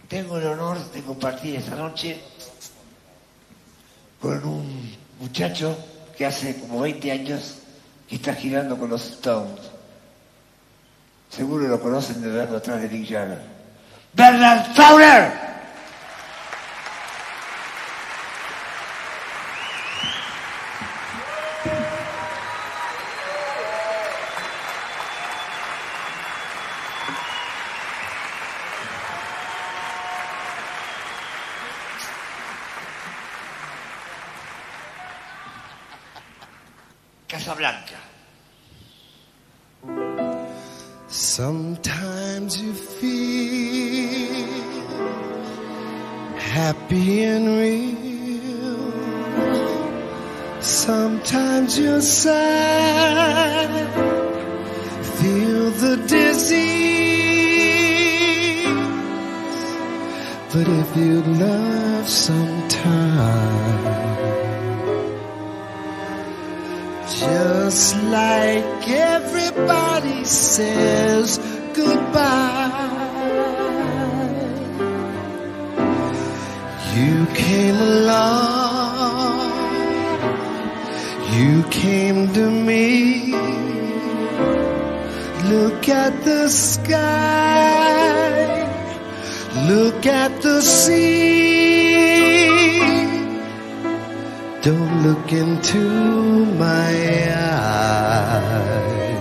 Tengo el honor de compartir esta noche con un muchacho que hace como 20 años que está girando con los Stones. Seguro lo conocen de verlo atrás de Mick Jagger. ¡Bernard Fowler! Casablanca. Sometimes you feel happy and real. Sometimes you're sad, feel the disease. But if you love sometime, just like everybody says goodbye, you came along, you came to me. Look at the sky, look at the sea. Don't look into my eyes,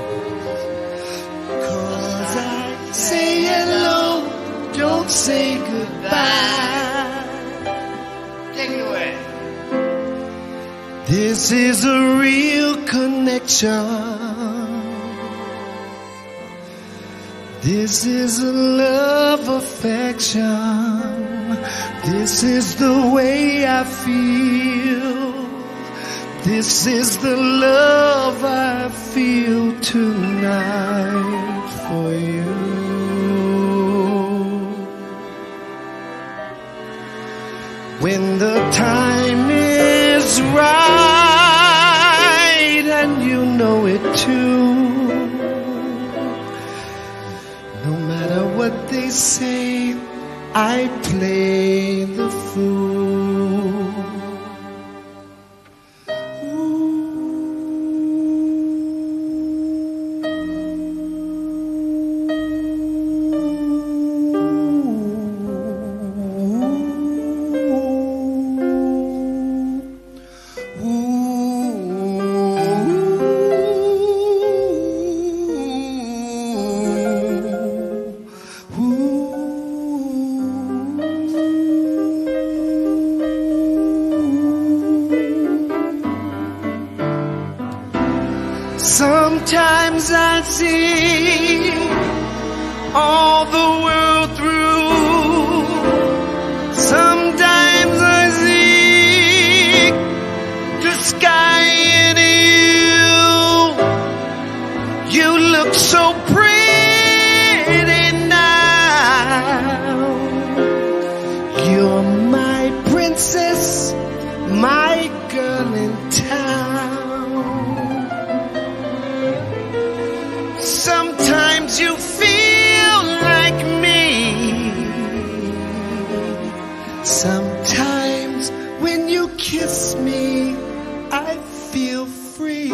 'cause I say hello, don't say goodbye. Take it away. This is a real connection. This is a love affection. This is the way I feel. This is the love I feel tonight for you. When the time is right and you know it too, no matter what they say, I play the fool. Sometimes I see all the world through. Sometimes I see the sky in you. You look so pretty now. You're my princess, my girl in town. Sometimes you feel like me. Sometimes when you kiss me, I feel free.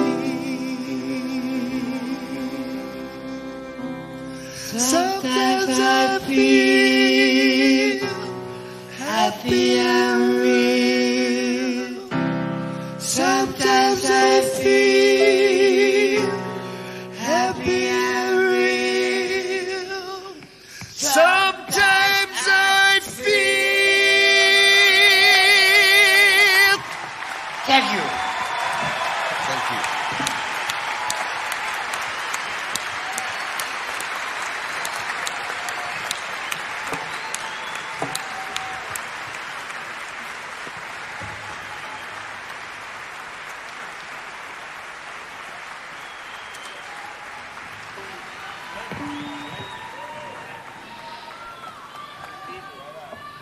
Sometimes I feel